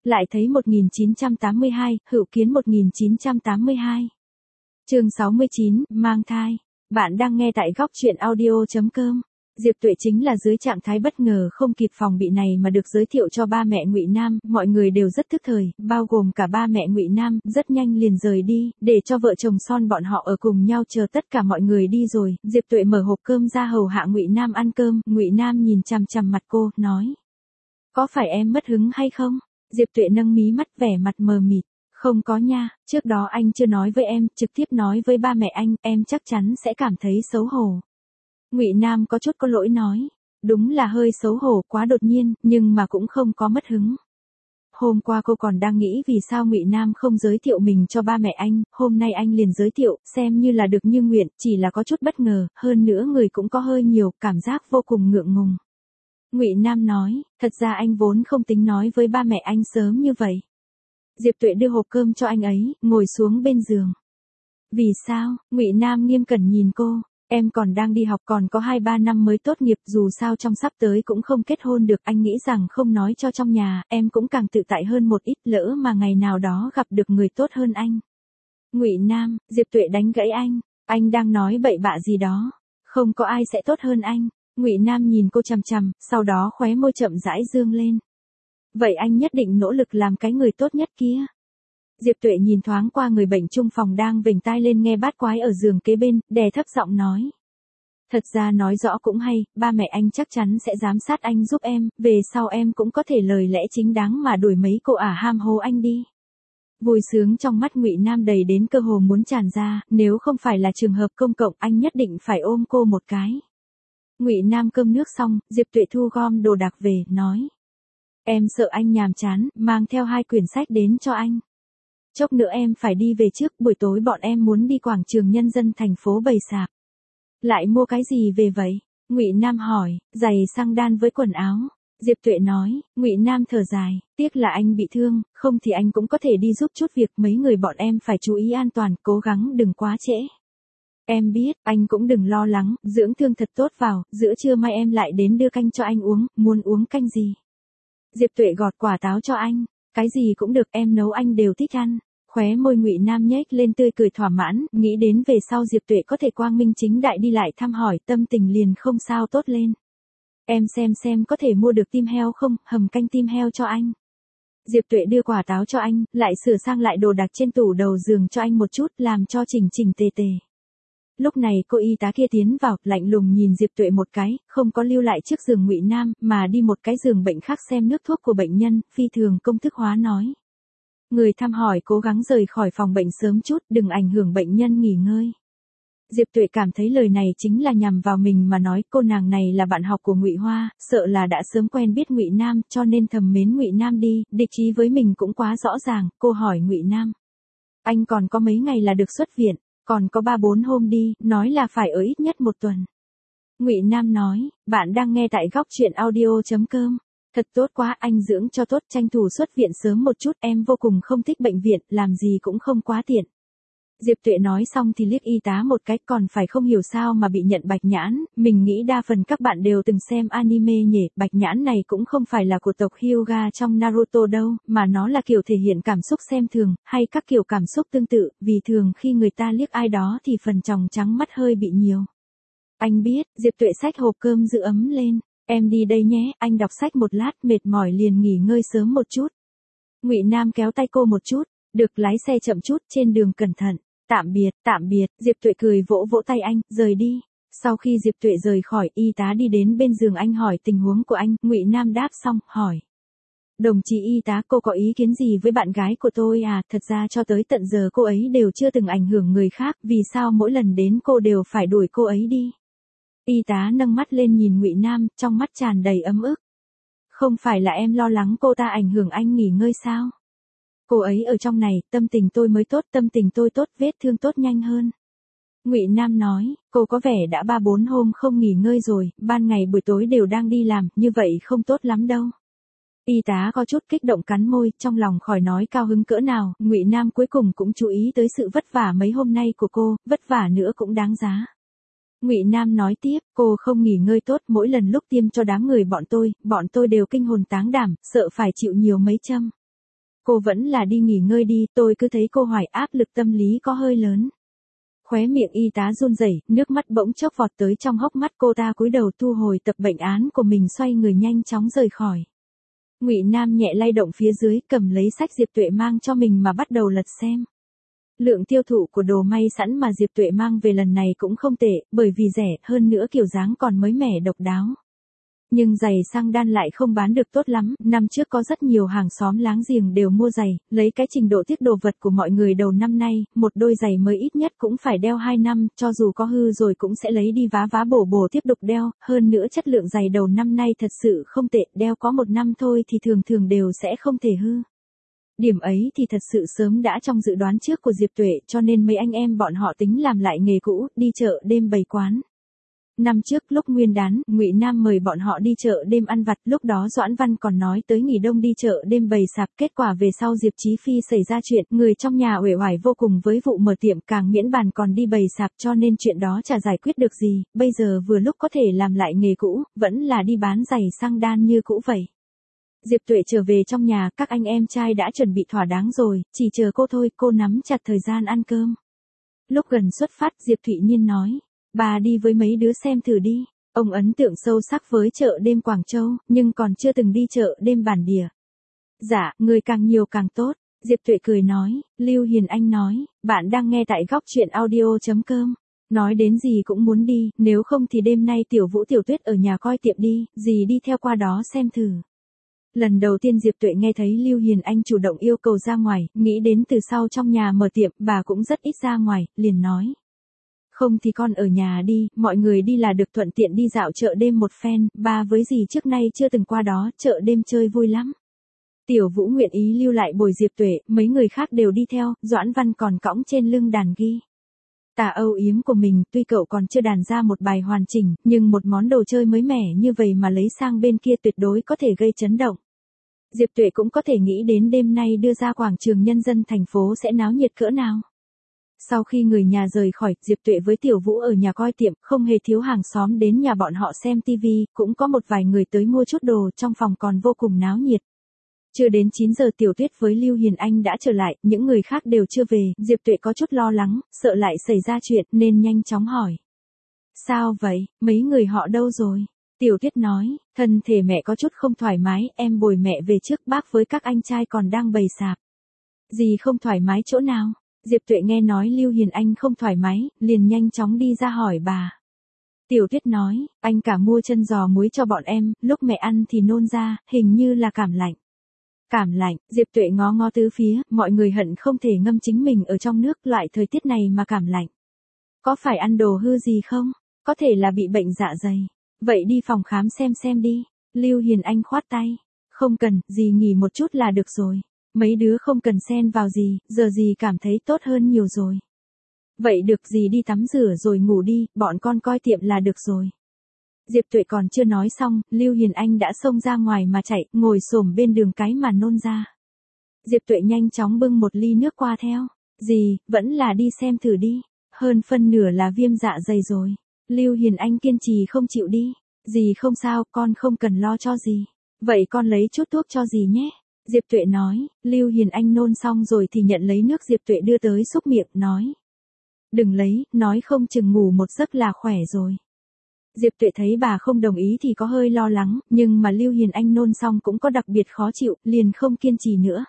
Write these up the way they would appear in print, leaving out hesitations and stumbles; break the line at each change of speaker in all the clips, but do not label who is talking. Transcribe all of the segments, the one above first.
Lại thấy 1982, Hữu Kiến 1982. Chương 69, mang thai. Bạn đang nghe tại góc truyện audio.com. Diệp Tuệ chính là dưới trạng thái bất ngờ không kịp phòng bị này mà được giới thiệu cho ba mẹ Ngụy Nam, mọi người đều rất thức thời, bao gồm cả ba mẹ Ngụy Nam, rất nhanh liền rời đi, để cho vợ chồng son bọn họ ở cùng nhau chờ tất cả mọi người đi rồi. Diệp Tuệ mở hộp cơm ra hầu hạ Ngụy Nam ăn cơm, Ngụy Nam nhìn chằm chằm mặt cô, nói: "Có phải em mất hứng hay không?" Diệp Tuệ nâng mí mắt vẻ mặt mờ mịt. "Không có nha, trước đó anh chưa nói với em, trực tiếp nói với ba mẹ anh, em chắc chắn sẽ cảm thấy xấu hổ." Ngụy Nam có chút có lỗi nói: "Đúng là hơi xấu hổ, quá đột nhiên, nhưng mà cũng không có mất hứng." Hôm qua cô còn đang nghĩ vì sao Ngụy Nam không giới thiệu mình cho ba mẹ anh, hôm nay anh liền giới thiệu, xem như là được như nguyện, chỉ là có chút bất ngờ, hơn nữa người cũng có hơi nhiều, cảm giác vô cùng ngượng ngùng. Ngụy Nam nói: "Thật ra anh vốn không tính nói với ba mẹ anh sớm như vậy." Diệp Tuệ đưa hộp cơm cho anh ấy, ngồi xuống bên giường. "Vì sao?" Ngụy Nam nghiêm cẩn nhìn cô. "Em còn đang đi học, còn có 2-3 năm mới tốt nghiệp, dù sao trong sắp tới cũng không kết hôn được, anh nghĩ rằng không nói cho trong nhà, em cũng càng tự tại hơn một ít, lỡ mà ngày nào đó gặp được người tốt hơn anh." Ngụy Nam, Diệp Tuệ đánh gãy anh đang nói bậy bạ gì đó, không có ai sẽ tốt hơn anh." Ngụy Nam nhìn cô chằm chằm, sau đó khóe môi chậm rãi dương lên. "Vậy anh nhất định nỗ lực làm cái người tốt nhất kia." Diệp Tuệ nhìn thoáng qua người bệnh chung phòng đang vểnh tai lên nghe bát quái ở giường kế bên, đè thấp giọng nói: "Thật ra nói rõ cũng hay, ba mẹ anh chắc chắn sẽ giám sát anh giúp em, về sau em cũng có thể lời lẽ chính đáng mà đuổi mấy cô ả ham hố anh đi." Vui sướng trong mắt Ngụy Nam đầy đến cơ hồ muốn tràn ra, nếu không phải là trường hợp công cộng anh nhất định phải ôm cô một cái. Ngụy Nam cơm nước xong, Diệp Tuệ thu gom đồ đạc về, nói: "Em sợ anh nhàm chán, mang theo 2 quyển sách đến cho anh. Chốc nữa em phải đi về trước, buổi tối bọn em muốn đi quảng trường nhân dân thành phố bày sạp." "Lại mua cái gì về vậy?" Ngụy Nam hỏi. "Giày xăng đan với quần áo." Diệp Tuệ nói. Ngụy Nam thở dài, tiếc là anh bị thương, không thì anh cũng có thể đi giúp chút việc, mấy người bọn em phải chú ý an toàn, cố gắng đừng quá trễ. "Em biết, anh cũng đừng lo lắng, dưỡng thương thật tốt vào, giữa trưa mai em lại đến đưa canh cho anh uống, muốn uống canh gì?" Diệp Tuệ gọt quả táo cho anh. "Cái gì cũng được, em nấu anh đều thích ăn." Khóe môi Ngụy Nam nhếch lên tươi cười thỏa mãn, nghĩ đến về sau Diệp Tuệ có thể quang minh chính đại đi lại thăm hỏi, tâm tình liền không sao tốt lên. "Em xem có thể mua được tim heo không, hầm canh tim heo cho anh." Diệp Tuệ đưa quả táo cho anh, lại sửa sang lại đồ đạc trên tủ đầu giường cho anh một chút, làm cho chỉnh chỉnh tề tề. Lúc này cô y tá kia tiến vào, lạnh lùng nhìn Diệp Tuệ một cái, không có lưu lại trước giường Ngụy Nam, mà đi một cái giường bệnh khác xem nước thuốc của bệnh nhân, phi thường công thức hóa nói: "Người thăm hỏi cố gắng rời khỏi phòng bệnh sớm chút, đừng ảnh hưởng bệnh nhân nghỉ ngơi." Diệp Tuệ cảm thấy lời này chính là nhằm vào mình mà nói, cô nàng này là bạn học của Ngụy Hoa, sợ là đã sớm quen biết Ngụy Nam, cho nên thầm mến Ngụy Nam đi, địch ý với mình cũng quá rõ ràng. Cô hỏi Ngụy Nam: "Anh còn có mấy ngày là được xuất viện?" "Còn có 3-4 hôm đi, nói là phải ở ít nhất 1 tuần." Ngụy Nam nói. Bạn đang nghe tại góc truyện audio.com. "Thật tốt quá, anh dưỡng cho tốt, tranh thủ xuất viện sớm một chút, em vô cùng không thích bệnh viện, làm gì cũng không quá tiện." Diệp Tuệ nói xong thì liếc y tá một cái, còn phải không hiểu sao mà bị nhận bạch nhãn, mình nghĩ đa phần các bạn đều từng xem anime nhỉ, bạch nhãn này cũng không phải là của tộc Hyuga trong Naruto đâu, mà nó là kiểu thể hiện cảm xúc xem thường, hay các kiểu cảm xúc tương tự, vì thường khi người ta liếc ai đó thì phần tròng trắng mắt hơi bị nhiều. "Anh biết." Diệp Tuệ xách hộp cơm giữ ấm lên. "Em đi đây nhé, anh đọc sách một lát, mệt mỏi liền nghỉ ngơi sớm một chút." Ngụy Nam kéo tay cô một chút. "Được, lái xe chậm chút, trên đường cẩn thận." Tạm biệt." Diệp Tuệ cười vỗ vỗ tay anh, rời đi. Sau khi Diệp Tuệ rời khỏi, y tá đi đến bên giường anh hỏi tình huống của anh, Ngụy Nam đáp xong, hỏi: "Đồng chí y tá, cô có ý kiến gì với bạn gái của tôi à? Thật ra cho tới tận giờ cô ấy đều chưa từng ảnh hưởng người khác, vì sao mỗi lần đến cô đều phải đuổi cô ấy đi?" Y tá nâng mắt lên nhìn Ngụy Nam, trong mắt tràn đầy ấm ức. "Không phải là em lo lắng cô ta ảnh hưởng anh nghỉ ngơi sao? Cô ấy ở trong này, tâm tình tôi mới tốt, tâm tình tôi tốt, vết thương tốt nhanh hơn." Ngụy Nam nói. "Cô có vẻ đã 3-4 hôm không nghỉ ngơi rồi, ban ngày buổi tối đều đang đi làm, như vậy không tốt lắm đâu." Y tá có chút kích động cắn môi, trong lòng khỏi nói cao hứng cỡ nào, Ngụy Nam cuối cùng cũng chú ý tới sự vất vả mấy hôm nay của cô, vất vả nữa cũng đáng giá. Ngụy Nam nói tiếp, "Cô không nghỉ ngơi tốt, mỗi lần lúc tiêm cho đám người bọn tôi đều kinh hồn táng đảm, sợ phải chịu nhiều mấy châm." cô vẫn là đi nghỉ ngơi đi, tôi cứ thấy cô hoài áp lực tâm lý có hơi lớn. Khóe miệng y tá run rẩy, nước mắt bỗng chốc vọt tới trong hốc mắt, cô ta cúi đầu thu hồi tập bệnh án của mình, xoay người nhanh chóng rời khỏi. Ngụy Nam nhẹ lay động phía dưới, cầm lấy sách Diệp Tuệ mang cho mình mà bắt đầu lật xem. Lượng tiêu thụ của đồ may sẵn mà Diệp Tuệ mang về lần này cũng không tệ, bởi vì rẻ, hơn nữa kiểu dáng còn mới mẻ độc đáo. Nhưng giày sang đan lại không bán được tốt lắm, năm trước có rất nhiều hàng xóm láng giềng đều mua giày, lấy cái trình độ tiếc đồ vật của mọi người đầu năm nay, một đôi giày mới ít nhất cũng phải đeo 2 năm, cho dù có hư rồi cũng sẽ lấy đi vá vá bổ bổ tiếp tục đeo, hơn nữa chất lượng giày đầu năm nay thật sự không tệ, đeo có 1 năm thôi thì thường thường đều sẽ không thể hư. Điểm ấy thì thật sự sớm đã trong dự đoán trước của Diệp Tuệ, cho nên mấy anh em bọn họ tính làm lại nghề cũ, đi chợ đêm bày quán. Năm trước lúc Nguyên đán, Ngụy Nam mời bọn họ đi chợ đêm ăn vặt, lúc đó Doãn Văn còn nói tới nghỉ đông đi chợ đêm bày sạp, kết quả về sau Diệp Chí Phi xảy ra chuyện, người trong nhà uể oải vô cùng với vụ mở tiệm, càng miễn bàn còn đi bày sạp, cho nên chuyện đó chả giải quyết được gì, bây giờ vừa lúc có thể làm lại nghề cũ, vẫn là đi bán giày sang đan như cũ vậy. Diệp Tuệ trở về trong nhà, các anh em trai đã chuẩn bị thỏa đáng rồi, chỉ chờ cô thôi, cô nắm chặt thời gian ăn cơm. Lúc gần xuất phát, Diệp Thụy Nhiên nói, bà đi với mấy đứa xem thử đi. Ông ấn tượng sâu sắc với chợ đêm Quảng Châu, nhưng còn chưa từng đi chợ đêm bản địa. Dạ, người càng nhiều càng tốt. Diệp Tuệ cười nói, Lưu Hiền Anh nói, bạn đang nghe tại góc truyện audio.com. Nói đến gì cũng muốn đi, nếu không thì đêm nay Tiểu Vũ Tiểu Tuyết ở nhà coi tiệm đi, dì đi theo qua đó xem thử. Lần đầu tiên Diệp Tuệ nghe thấy Lưu Hiền Anh chủ động yêu cầu ra ngoài, nghĩ đến từ sau trong nhà mở tiệm, bà cũng rất ít ra ngoài, liền nói. Không thì con ở nhà đi, mọi người đi là được, thuận tiện đi dạo chợ đêm một phen, ba với dì trước nay chưa từng qua đó, chợ đêm chơi vui lắm. Tiểu Vũ nguyện ý lưu lại bồi Diệp Tuệ, mấy người khác đều đi theo, Doãn Văn còn cõng trên lưng đàn ghi. Tà âu yếm của mình, tuy cậu còn chưa đàn ra một bài hoàn chỉnh, nhưng một món đồ chơi mới mẻ như vậy mà lấy sang bên kia tuyệt đối có thể gây chấn động. Diệp Tuệ cũng có thể nghĩ đến đêm nay đưa ra quảng trường nhân dân thành phố sẽ náo nhiệt cỡ nào. Sau khi người nhà rời khỏi, Diệp Tuệ với Tiểu Vũ ở nhà coi tiệm, không hề thiếu hàng xóm đến nhà bọn họ xem tivi, cũng có một vài người tới mua chút đồ, trong phòng còn vô cùng náo nhiệt. Chưa đến 9 giờ Tiểu Tuyết với Lưu Hiền Anh đã trở lại, những người khác đều chưa về, Diệp Tuệ có chút lo lắng, sợ lại xảy ra chuyện nên nhanh chóng hỏi. Sao vậy, mấy người họ đâu rồi? Tiểu Tuyết nói, thân thể mẹ có chút không thoải mái, em bồi mẹ về trước, bác với các anh trai còn đang bày sạp. Dì không thoải mái chỗ nào? Diệp Tuệ nghe nói Lưu Hiền Anh không thoải mái, liền nhanh chóng đi ra hỏi bà. Tiểu Tuyết nói, anh cả mua chân giò muối cho bọn em, lúc mẹ ăn thì nôn ra, hình như là cảm lạnh. Cảm lạnh, Diệp Tuệ ngó ngó tứ phía, mọi người hận không thể ngâm chính mình ở trong nước, loại thời tiết này mà cảm lạnh. Có phải ăn đồ hư gì không? Có thể là bị bệnh dạ dày. Vậy đi phòng khám xem đi. Lưu Hiền Anh khoát tay. Không cần, dì nghỉ một chút là được rồi. Mấy đứa không cần xen vào gì, giờ dì cảm thấy tốt hơn nhiều rồi. Vậy được, dì đi tắm rửa rồi ngủ đi, bọn con coi tiệm là được rồi. Diệp Tuệ còn chưa nói xong, Lưu Hiền Anh đã xông ra ngoài mà chạy, ngồi xổm bên đường cái mà nôn ra. Diệp Tuệ nhanh chóng bưng một ly nước qua theo. Dì, vẫn là đi xem thử đi. Hơn phân nửa là viêm dạ dày rồi. Lưu Hiền Anh kiên trì không chịu đi. Dì không sao, con không cần lo cho dì. Vậy con lấy chút thuốc cho dì nhé. Diệp Tuệ nói, Lưu Hiền Anh nôn xong rồi thì nhận lấy nước Diệp Tuệ đưa tới xúc miệng, nói. Đừng lấy, nói không chừng ngủ một giấc là khỏe rồi. Diệp Tuệ thấy bà không đồng ý thì có hơi lo lắng, nhưng mà Lưu Hiền Anh nôn xong cũng có đặc biệt khó chịu, liền không kiên trì nữa.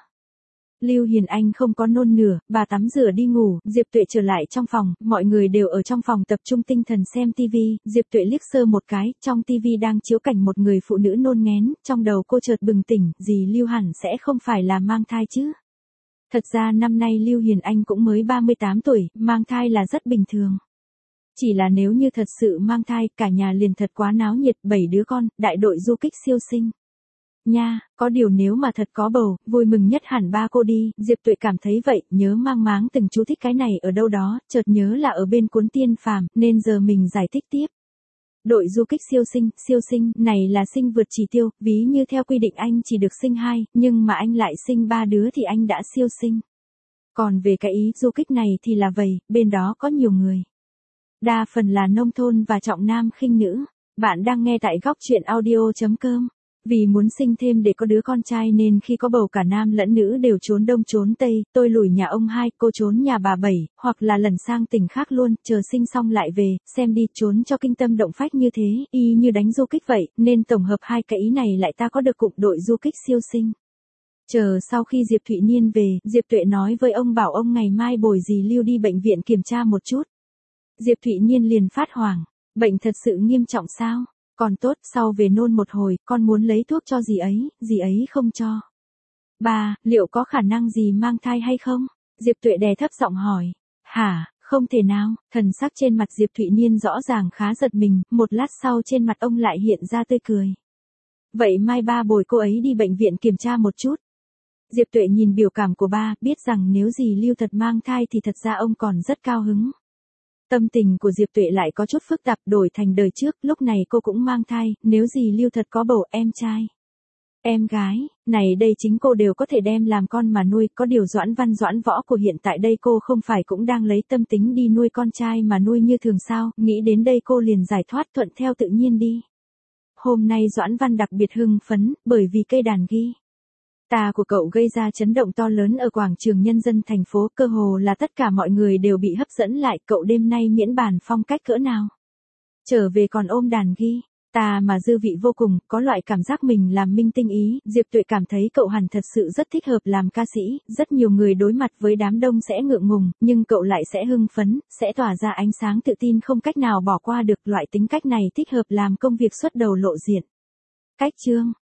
Lưu Hiền Anh không có nôn nữa, bà tắm rửa đi ngủ, Diệp Tuệ trở lại trong phòng, mọi người đều ở trong phòng tập trung tinh thần xem tivi, Diệp Tuệ liếc sơ một cái, trong tivi đang chiếu cảnh một người phụ nữ nôn ngén, trong đầu cô chợt bừng tỉnh, dì Lưu hẳn sẽ không phải là mang thai chứ. Thật ra năm nay Lưu Hiền Anh cũng mới 38 tuổi, mang thai là rất bình thường. Chỉ là nếu như thật sự mang thai, cả nhà liền thật quá náo nhiệt, 7 đứa con, đại đội du kích siêu sinh. Nha, có điều nếu mà thật có bầu, vui mừng nhất hẳn ba cô đi, Diệp Tuệ cảm thấy vậy, nhớ mang máng từng chú thích cái này ở đâu đó, chợt nhớ là ở bên cuốn Tiên Phàm, nên giờ mình giải thích tiếp. Đội du kích siêu sinh, này là sinh vượt chỉ tiêu, ví như theo quy định anh chỉ được sinh 2, nhưng mà anh lại sinh 3 đứa thì anh đã siêu sinh. Còn về cái ý du kích này thì là vậy, bên đó có nhiều người. Đa phần là nông thôn và trọng nam khinh nữ. Bạn đang nghe tại góc truyện audio.com. Vì muốn sinh thêm để có đứa con trai nên khi có bầu cả nam lẫn nữ đều trốn đông trốn tây, tôi lủi nhà ông hai, cô trốn nhà bà bảy, hoặc là lẩn sang tỉnh khác luôn, chờ sinh xong lại về, xem đi, trốn cho kinh tâm động phách như thế, y như đánh du kích vậy, nên tổng hợp hai cái ý này lại ta có được cục đội du kích siêu sinh. Chờ sau khi Diệp Thụy Niên về, Diệp Tuệ nói với ông bảo ông ngày mai bồi dì Lưu đi bệnh viện kiểm tra một chút. Diệp Thụy Niên liền phát hoảng, bệnh thật sự nghiêm trọng sao? Còn tốt, sau về nôn một hồi, con muốn lấy thuốc cho dì ấy không cho. Bà, liệu có khả năng dì mang thai hay không? Diệp Tuệ đè thấp giọng hỏi. Hả, không thể nào, thần sắc trên mặt Diệp Thụy Niên rõ ràng khá giật mình, một lát sau trên mặt ông lại hiện ra tươi cười. Vậy mai ba bồi cô ấy đi bệnh viện kiểm tra một chút. Diệp Tuệ nhìn biểu cảm của ba, biết rằng nếu dì Lưu thật mang thai thì thật ra ông còn rất cao hứng. Tâm tình của Diệp Tuệ lại có chút phức tạp, đổi thành đời trước, lúc này cô cũng mang thai, nếu dì Lưu thật có bầu em trai, em gái, này đây chính cô đều có thể đem làm con mà nuôi, có điều Doãn Văn Doãn Võ của hiện tại đây cô không phải cũng đang lấy tâm tính đi nuôi con trai mà nuôi như thường sao, nghĩ đến đây cô liền giải thoát thuận theo tự nhiên đi. Hôm nay Doãn Văn đặc biệt hưng phấn, bởi vì cây đàn guitar của cậu gây ra chấn động to lớn ở quảng trường nhân dân thành phố, cơ hồ là tất cả mọi người đều bị hấp dẫn lại, cậu đêm nay miễn bàn phong cách cỡ nào. Trở về còn ôm đàn guitar mà dư vị vô cùng, có loại cảm giác mình làm minh tinh ý, Diệp Tuệ cảm thấy cậu hẳn thật sự rất thích hợp làm ca sĩ, rất nhiều người đối mặt với đám đông sẽ ngượng ngùng, nhưng cậu lại sẽ hưng phấn, sẽ tỏa ra ánh sáng tự tin không cách nào bỏ qua được, loại tính cách này thích hợp làm công việc xuất đầu lộ diện. Cách chương